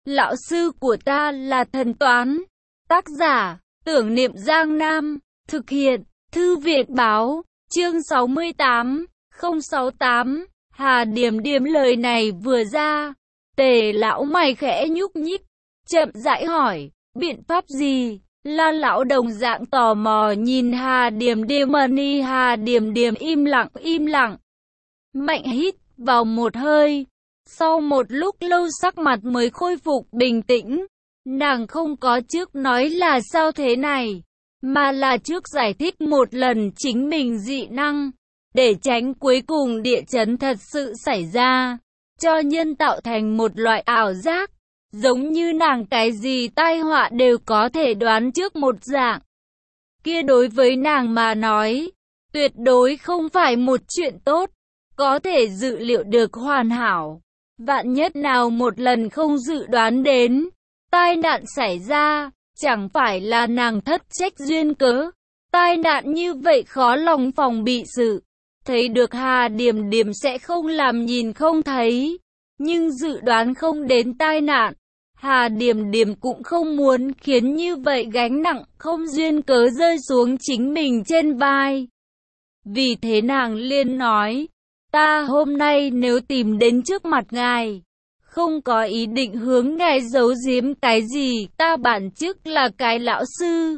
Lão sư của ta là thần toán. Tác giả, Tưởng Niệm Giang Nam. Thực hiện, Thư viện Báo. Chương 68, 068. Hà Điềm Điềm lời này vừa ra, Tề lão mày khẽ nhúc nhích, chậm rãi hỏi, biện pháp gì? La lão đồng dạng tò mò nhìn Hà Điềm Điềm. Hà Điềm Điềm im lặng, mạnh hít vào một hơi. Sau một lúc lâu sắc mặt mới khôi phục bình tĩnh. Nàng không có trước nói là sao thế này, mà là trước giải thích một lần chính mình dị năng, để tránh cuối cùng địa chấn thật sự xảy ra, cho nhân tạo thành một loại ảo giác, giống như nàng cái gì tai họa đều có thể đoán trước một dạng. Kia đối với nàng mà nói, tuyệt đối không phải một chuyện tốt, có thể dự liệu được hoàn hảo. Vạn nhất nào một lần không dự đoán đến, tai nạn xảy ra, chẳng phải là nàng thất trách duyên cớ. Tai nạn như vậy khó lòng phòng bị sự. Thấy được Hà Điềm Điềm sẽ không làm nhìn không thấy, nhưng dự đoán không đến tai nạn. Hà Điềm Điềm cũng không muốn khiến như vậy gánh nặng không duyên cớ rơi xuống chính mình trên vai. Vì thế nàng liền nói, ta hôm nay nếu tìm đến trước mặt ngài, không có ý định hướng ngài giấu giếm cái gì, ta bản chức là cái lão sư.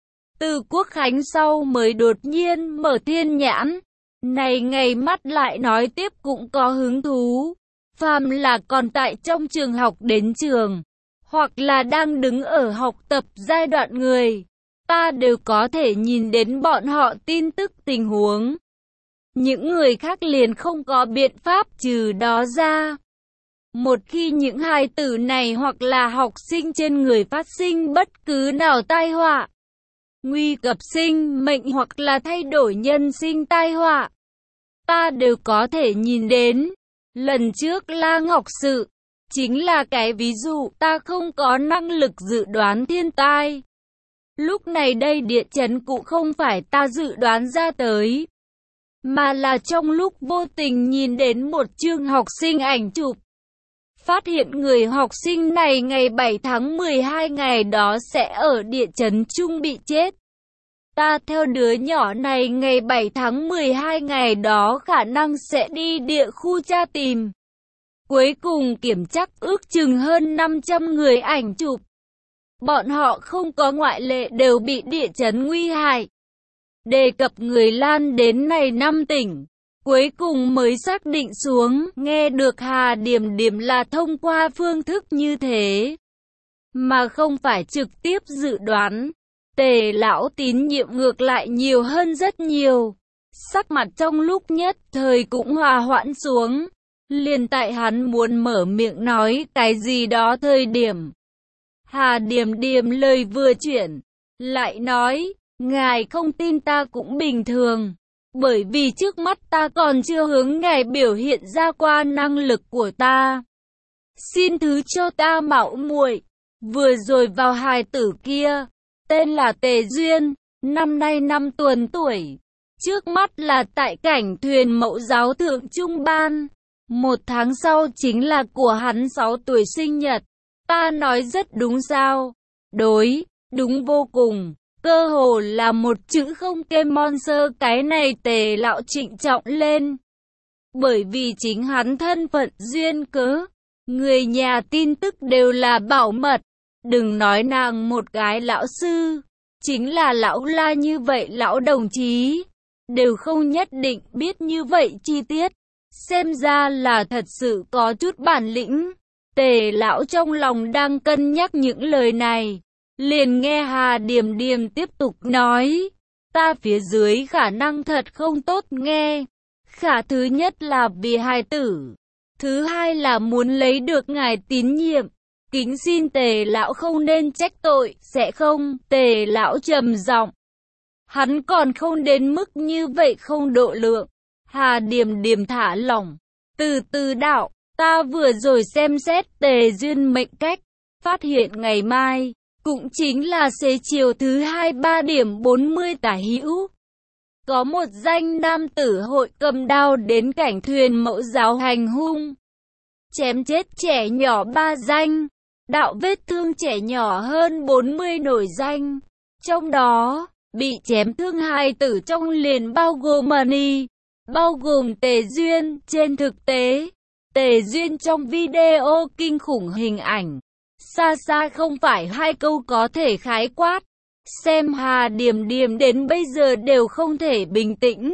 Từ Quốc Khánh sau mới đột nhiên mở thiên nhãn, này ngày mắt lại nói tiếp cũng có hứng thú. Phàm là còn tại trong trường học đến trường, hoặc là đang đứng ở học tập giai đoạn người, ta đều có thể nhìn đến bọn họ tin tức tình huống. Những người khác liền không có biện pháp trừ đó ra. Một khi những hài tử này hoặc là học sinh trên người phát sinh bất cứ nào tai họa, nguy cập sinh mệnh hoặc là thay đổi nhân sinh tai họa, ta đều có thể nhìn đến. Lần trước La Ngọc sự, chính là cái ví dụ ta không có năng lực dự đoán thiên tai. Lúc này đây địa chấn cũng không phải ta dự đoán ra tới, mà là trong lúc vô tình nhìn đến một chương học sinh ảnh chụp. Phát hiện người học sinh này ngày 7 tháng 12 ngày đó sẽ ở địa chấn chung bị chết. Ta theo đứa nhỏ này ngày 7 tháng 12 ngày đó khả năng sẽ đi địa khu tra tìm. Cuối cùng kiểm chắc ước chừng hơn 500 người ảnh chụp. Bọn họ không có ngoại lệ đều bị địa chấn nguy hại. Đề cập người lan đến này 5 tỉnh. Cuối cùng mới xác định xuống, nghe được Hà Điềm Điềm là thông qua phương thức như thế, mà không phải trực tiếp dự đoán. Tề lão tín nhiệm ngược lại nhiều hơn rất nhiều. Sắc mặt trong lúc nhất thời cũng hòa hoãn xuống. Liền tại hắn muốn mở miệng nói cái gì đó thời điểm, Hà Điềm Điềm lời vừa chuyển, lại nói, ngài không tin ta cũng bình thường. Bởi vì trước mắt ta còn chưa hướng ngài biểu hiện ra qua năng lực của ta. Xin thứ cho ta mạo muội. Vừa rồi vào hài tử kia, tên là Tề Duyên, năm nay 5 tuần tuổi. Trước mắt là tại cảnh thuyền mẫu giáo thượng trung ban. 1 tháng sau chính là của hắn 6 tuổi sinh nhật. Ta nói rất đúng sao? Đối, đúng vô cùng. Cơ hồ là một chữ không kém monster. Cái này Tề lão trịnh trọng lên. Bởi vì chính hắn thân phận duyên cớ, người nhà tin tức đều là bảo mật. Đừng nói nàng một cái lão sư, chính là lão La như vậy lão đồng chí, đều không nhất định biết như vậy chi tiết. Xem ra là thật sự có chút bản lĩnh. Tề lão trong lòng đang cân nhắc những lời này, liền nghe Hà Điềm Điềm tiếp tục nói, ta phía dưới khả năng thật không tốt nghe. Khả thứ nhất là vì hài tử, thứ hai là muốn lấy được ngài tín nhiệm. Kính xin Tề lão không nên trách tội, sẽ không? Tề lão trầm giọng. Hắn còn không đến mức như vậy không độ lượng. Hà Điềm Điềm thả lỏng, từ từ đạo, ta vừa rồi xem xét Tề Duyên mệnh cách, phát hiện ngày mai, cũng chính là xế chiều thứ 23 điểm 40 tả hữu. Có một danh nam tử hội cầm đao đến cảnh thuyền mẫu giáo hành hung, chém chết trẻ nhỏ 3 danh. đạo vết thương trẻ nhỏ hơn 40 nổi danh. Trong đó, bị chém thương hai tử trong liền bao gồm Mani, bao gồm Tề Duyên. Trên thực tế, Tề Duyên trong video kinh khủng hình ảnh, xa xa không phải hai câu có thể khái quát. Xem Hà Điềm Điềm đến bây giờ đều không thể bình tĩnh.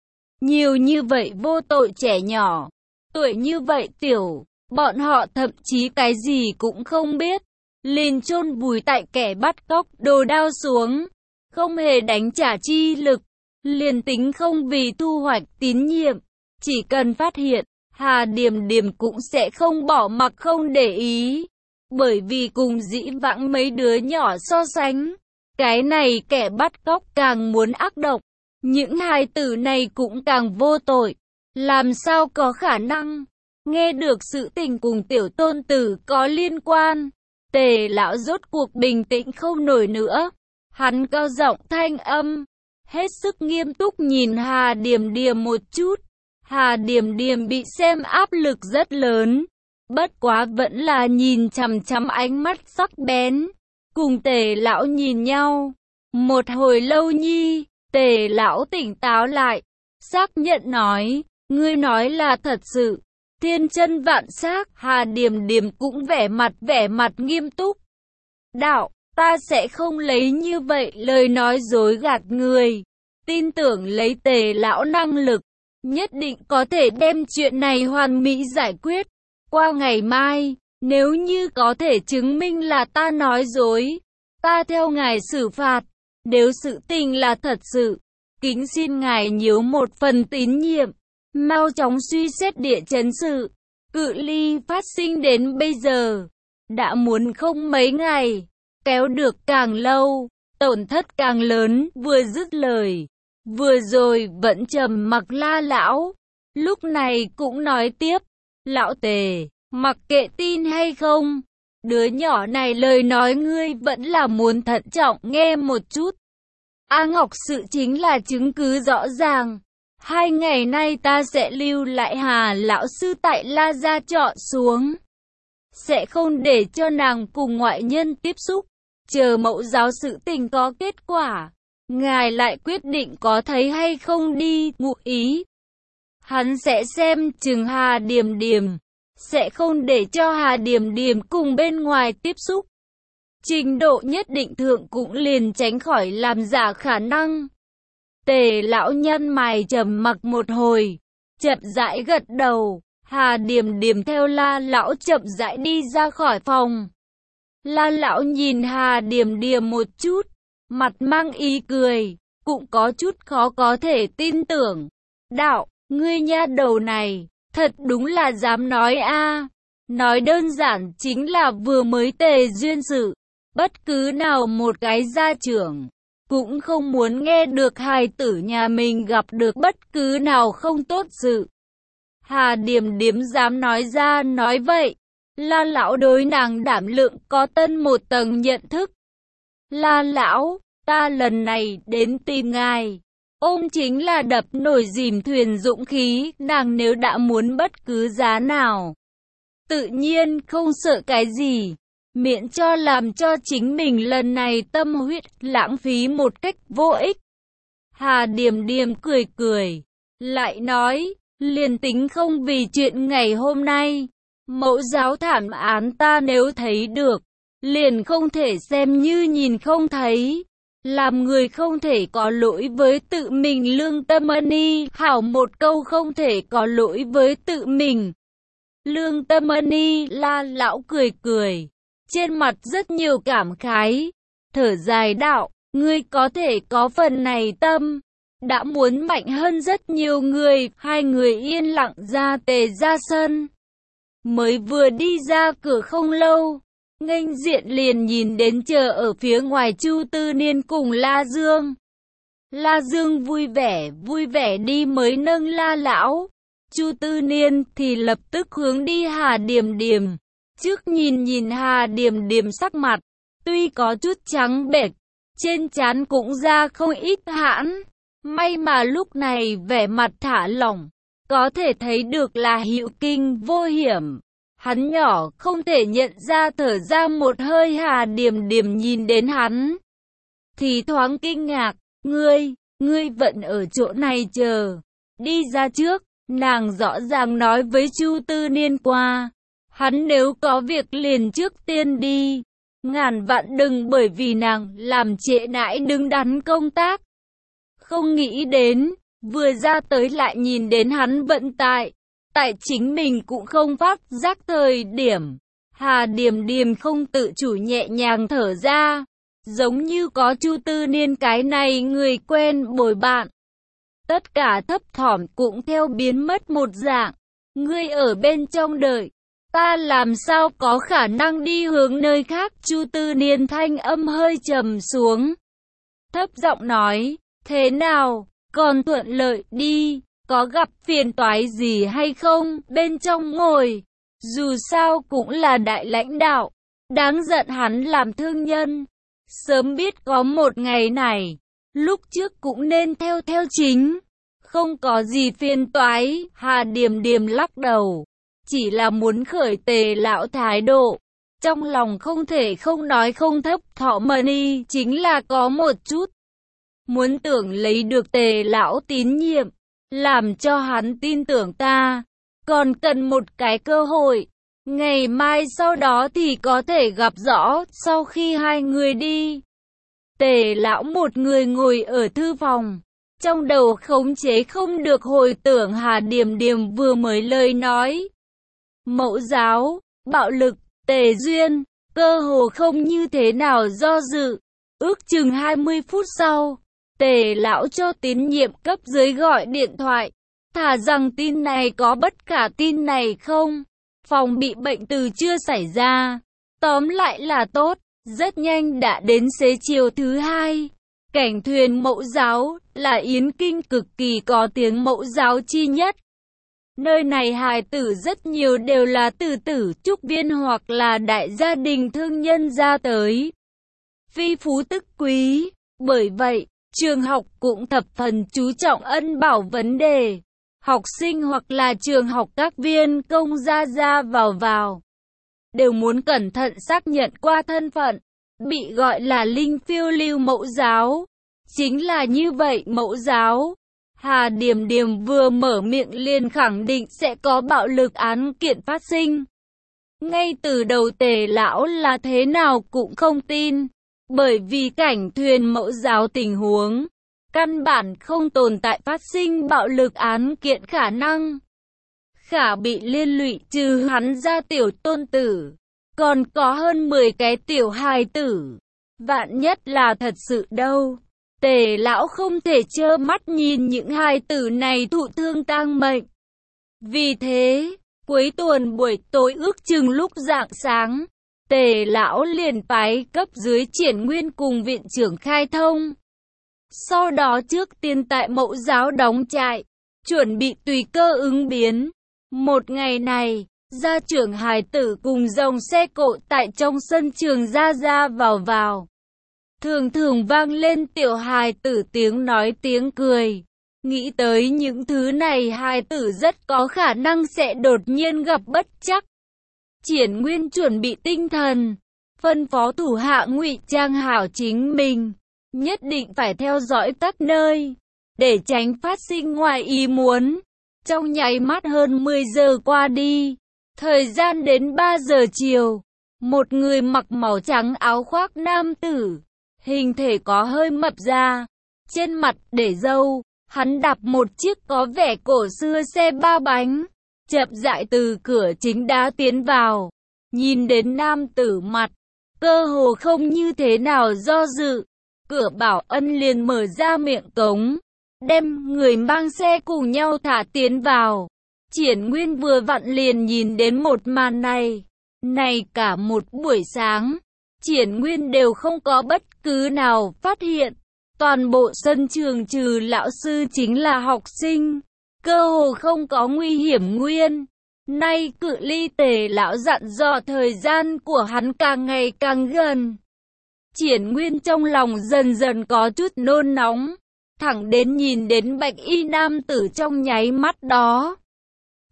Nhiều như vậy vô tội trẻ nhỏ, tuổi như vậy tiểu, bọn họ thậm chí cái gì cũng không biết, liền chôn vùi tại kẻ bắt cóc, đồ đao xuống, không hề đánh trả chi lực, liền tính không vì thu hoạch tín nhiệm, chỉ cần phát hiện, Hà Điềm Điềm cũng sẽ không bỏ mặc không để ý, bởi vì cùng dĩ vãng mấy đứa nhỏ so sánh, cái này kẻ bắt cóc càng muốn ác độc, những hài tử này cũng càng vô tội, làm sao có khả năng nghe được sự tình cùng tiểu tôn tử có liên quan. Tề lão rốt cuộc bình tĩnh không nổi nữa, hắn cao giọng thanh âm, hết sức nghiêm túc nhìn Hà Điềm Điềm một chút. Hà Điềm Điềm bị xem áp lực rất lớn, bất quá vẫn là nhìn chằm chằm ánh mắt sắc bén, cùng Tề lão nhìn nhau. Một hồi lâu nhi, Tề lão tỉnh táo lại, xác nhận nói, ngươi nói là thật sự. Thiên chân vạn xác. Hà Điềm Điềm cũng vẻ mặt nghiêm túc. Đạo, ta sẽ không lấy như vậy lời nói dối gạt người. Tin tưởng lấy Tề lão năng lực, nhất định có thể đem chuyện này hoàn mỹ giải quyết. Qua ngày mai, nếu như có thể chứng minh là ta nói dối, ta theo ngài xử phạt. Nếu sự tình là thật sự, kính xin ngài nhiếu một phần tín nhiệm, mau chóng suy xét địa chấn sự. Cự ly phát sinh đến bây giờ, đã muốn không mấy ngày, kéo được càng lâu, tổn thất càng lớn. Vừa dứt lời, vừa rồi vẫn trầm mặc La lão, lúc này cũng nói tiếp, lão Tề, mặc kệ tin hay không, đứa nhỏ này lời nói ngươi vẫn là muốn thận trọng nghe một chút. A Ngọc sự chính là chứng cứ rõ ràng. 2 ngày nay ta sẽ lưu lại Hà lão sư tại La gia trọ xuống, sẽ không để cho nàng cùng ngoại nhân tiếp xúc. Chờ mẫu giáo sự tình có kết quả, ngài lại quyết định có thấy hay không đi. Ngụ ý, hắn sẽ xem chừng Hà Điềm Điềm, sẽ không để cho Hà Điềm Điềm cùng bên ngoài tiếp xúc. Trình độ nhất định thượng cũng liền tránh khỏi làm giả khả năng. Tề lão nhân mày trầm mặc một hồi, chậm rãi gật đầu. Hà Điềm Điềm theo La lão chậm rãi đi ra khỏi phòng. La lão nhìn Hà Điềm Điềm một chút, mặt mang ý cười, cũng có chút khó có thể tin tưởng. Đạo, ngươi nha đầu này, thật đúng là dám nói a. Nói đơn giản chính là vừa mới Tề duyên sự, bất cứ nào một cái gia trưởng cũng không muốn nghe được hài tử nhà mình gặp được bất cứ nào không tốt sự. Hà Điềm Điềm dám nói ra nói vậy, La lão đối nàng đảm lượng có tân một tầng nhận thức. La lão, ta lần này đến tìm ngài, ôm chính là đập nổi dìm thuyền dũng khí. Nàng nếu đã muốn bất cứ giá nào, tự nhiên không sợ cái gì, miễn cho làm cho chính mình lần này tâm huyết lãng phí một cách vô ích. Hà Điềm Điềm cười cười, lại nói, liền tính không vì chuyện ngày hôm nay, mẫu giáo thảm án ta nếu thấy được, liền không thể xem như nhìn không thấy. Làm người không thể có lỗi với tự mình. Lương Tâm Ân hảo một câu không thể có lỗi với tự mình. Lương Tâm Ân. La lão cười cười, trên mặt rất nhiều cảm khái, thở dài đạo, ngươi có thể có phần này tâm, đã muốn mạnh hơn rất nhiều người. Hai người yên lặng ra Tề ra sân, mới vừa đi ra cửa không lâu, nghênh diện liền nhìn đến chờ ở phía ngoài Chu Tư Niên cùng La Dương. La Dương vui vẻ đi mới nâng La lão. Chu Tư Niên thì lập tức hướng đi Hà Điềm Điềm. Trước nhìn Hà Điềm Điềm sắc mặt, tuy có chút trắng bệch, trên trán cũng ra không ít hãn. May mà lúc này vẻ mặt thả lỏng, có thể thấy được là hữu kinh vô hiểm. Hắn nhỏ không thể nhận ra, thở ra một hơi. Hà Điềm Điềm nhìn đến hắn thì thoáng kinh ngạc. Ngươi vẫn ở chỗ này chờ. Đi ra trước. Nàng rõ ràng nói với Chu Tư Niên qua. Hắn nếu có việc liền trước tiên đi. Ngàn vạn đừng bởi vì nàng làm trễ nải đứng đắn công tác. Không nghĩ đến, vừa ra tới lại nhìn đến hắn vận tại chính mình cũng không phát giác thời điểm. Hà Điềm Điềm không tự chủ nhẹ nhàng thở ra. Giống như có Chu Tư Niên cái này người quen bồi bạn. Tất cả thấp thỏm cũng theo biến mất một dạng. Ngươi ở bên trong đợi. Ta làm sao có khả năng đi hướng nơi khác. Chu Tư Niên thanh âm hơi trầm xuống. Thấp giọng nói. Thế nào? Còn thuận lợi đi. Có gặp phiền toái gì hay không? Bên trong ngồi. Dù sao cũng là đại lãnh đạo. Đáng giận hắn làm thương nhân. Sớm biết có một ngày này. Lúc trước cũng nên theo chính. Không có gì phiền toái. Hà Điềm Điềm lắc đầu. Chỉ là muốn khởi Tề lão thái độ. Trong lòng không thể không nói không thấp thỏm đi. Chính là có một chút. Muốn tưởng lấy được Tề lão tín nhiệm. Làm cho hắn tin tưởng ta. Còn cần một cái cơ hội. Ngày mai sau đó thì có thể gặp rõ. Sau khi hai người đi. Tề lão một người ngồi ở thư phòng. Trong đầu khống chế không được hồi tưởng Hà Điềm Điềm vừa mới lời nói. Mẫu giáo, bạo lực, Tề Duyên, cơ hồ không như thế nào do dự. Ước chừng 20 phút sau, Tề lão cho tín nhiệm cấp dưới gọi điện thoại. Thả rằng tin này có bất khả tin này không. Phòng bị bệnh từ chưa xảy ra. Tóm lại là tốt, rất nhanh đã đến xế chiều thứ hai. Cảnh thuyền mẫu giáo là Yến Kinh cực kỳ có tiếng mẫu giáo chi nhất. Nơi này hài tử rất nhiều đều là từ tử trúc viên hoặc là đại gia đình thương nhân ra tới. Phi phú tức quý, bởi vậy, trường học cũng thập phần chú trọng ân bảo vấn đề. Học sinh hoặc là trường học các viên công ra vào. Đều muốn cẩn thận xác nhận qua thân phận. Bị gọi là linh phiêu lưu mẫu giáo. Chính là như vậy mẫu giáo. Hà Điềm Điềm vừa mở miệng liền khẳng định sẽ có bạo lực án kiện phát sinh. Ngay từ đầu Tề lão là thế nào cũng không tin. Bởi vì cảnh thuyền mẫu giáo tình huống. Căn bản không tồn tại phát sinh bạo lực án kiện khả năng. Khả bị liên lụy trừ hắn ra tiểu tôn tử. Còn có hơn 10 cái tiểu hài tử. Vạn nhất là thật sự đâu. Tề lão không thể trơ mắt nhìn những hài tử này thụ thương tang mệnh. Vì thế, cuối tuần buổi tối ước chừng lúc rạng sáng, Tề lão liền phái cấp dưới Triển Nguyên cùng viện trưởng khai thông. Sau đó trước tiên tại mẫu giáo đóng trại, chuẩn bị tùy cơ ứng biến. Một ngày này, gia trưởng hài tử cùng dòng xe cộ tại trong sân trường ra vào. Thường thường vang lên tiểu hài tử tiếng nói tiếng cười. Nghĩ tới những thứ này hài tử rất có khả năng sẽ đột nhiên gặp bất trắc. Triển Nguyên chuẩn bị tinh thần, phân phó thủ hạ ngụy trang hảo chính mình. Nhất định phải theo dõi các nơi, để tránh phát sinh ngoài ý muốn. Trong nháy mắt hơn 10 giờ qua đi, thời gian đến 3 giờ chiều, một người mặc màu trắng áo khoác nam tử, hình thể có hơi mập ra, trên mặt để râu, hắn đạp một chiếc có vẻ cổ xưa xe ba bánh, chậm rãi từ cửa chính đá tiến vào, nhìn đến nam tử mặt, cơ hồ không như thế nào do dự. Cửa bảo ân liền mở ra miệng cống, đem người mang xe cùng nhau thả tiến vào. Triển Nguyên vừa vặn liền nhìn đến một màn này. Này cả một buổi sáng, Triển Nguyên đều không có bất cứ nào phát hiện. Toàn bộ sân trường trừ lão sư chính là học sinh, cơ hồ không có nguy hiểm nguyên. Nay cự ly Tề lão dặn dò thời gian của hắn càng ngày càng gần. Triển Nguyên trong lòng dần dần có chút nôn nóng, thẳng đến nhìn đến bạch y nam tử trong nháy mắt đó.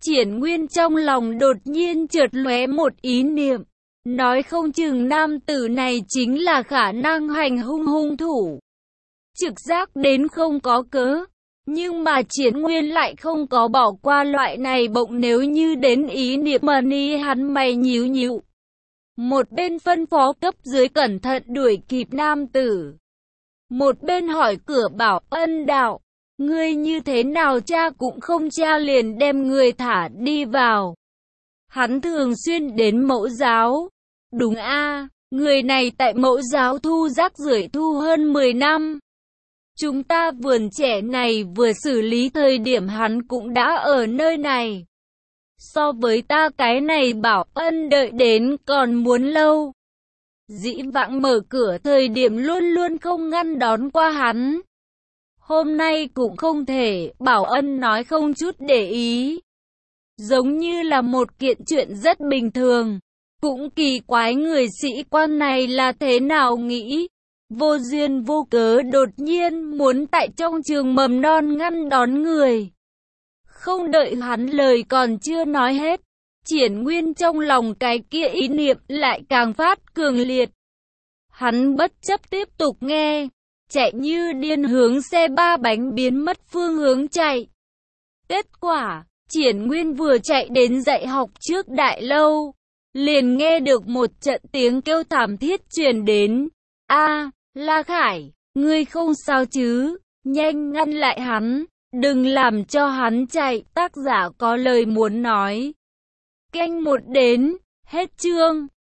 Triển Nguyên trong lòng đột nhiên chợt lóe một ý niệm, nói không chừng nam tử này chính là khả năng hành hung hung thủ. Trực giác đến không có cớ, nhưng mà Triển Nguyên lại không có bỏ qua loại này bỗng nếu như đến ý niệm mà ni hắn mày nhíu nhíu. Một bên phân phó cấp dưới cẩn thận đuổi kịp nam tử. Một bên hỏi cửa bảo Ân đạo, ngươi như thế nào cha cũng không cha liền đem người thả đi vào. Hắn thường xuyên đến mẫu giáo. Đúng a, người này tại mẫu giáo thu rác rưởi thu hơn 10 năm. Chúng ta vườn trẻ này vừa xử lý thời điểm hắn cũng đã ở nơi này. So với ta cái này bảo Ân đợi đến còn muốn lâu. Dĩ vãng mở cửa thời điểm luôn luôn không ngăn đón qua hắn. Hôm nay cũng không thể, Bảo Ân nói không chút để ý. Giống như là một kiện chuyện rất bình thường. Cũng kỳ quái người sĩ quan này là thế nào nghĩ. Vô duyên vô cớ đột nhiên muốn tại trong trường mầm non ngăn đón người. Không đợi hắn lời còn chưa nói hết. Triển Nguyên trong lòng cái kia ý niệm lại càng phát cường liệt. Hắn bất chấp tiếp tục nghe. Chạy như điên hướng xe ba bánh biến mất phương hướng chạy. Kết quả, Triển Nguyên vừa chạy đến dạy học trước đại lâu. Liền nghe được một trận tiếng kêu thảm thiết truyền đến. A, La Khải, ngươi không sao chứ, nhanh ngăn lại hắn, đừng làm cho hắn chạy, tác giả có lời muốn nói. Canh một đến, hết chương.